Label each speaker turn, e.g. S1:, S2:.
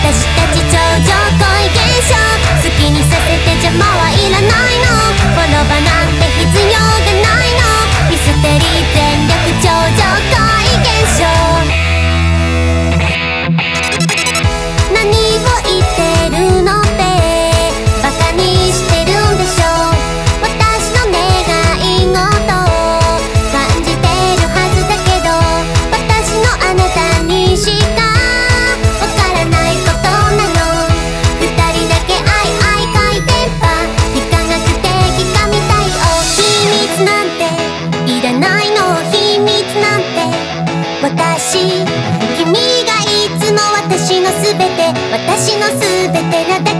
S1: たち超常恋現象、好きにさせて邪魔はいらないの、フォロバなんて必要がないの、ミステリー全力超常恋現象。何を言ってるのってバカにしてるんでしょ、私の願い事感じてるはずだけど、私のあなたにしかわからないことなの、二人だけ愛愛回転波、幾何学的神対応、秘密なんていらないの、秘密なんて私、君がいつも私のすべて、私のすべてなだけ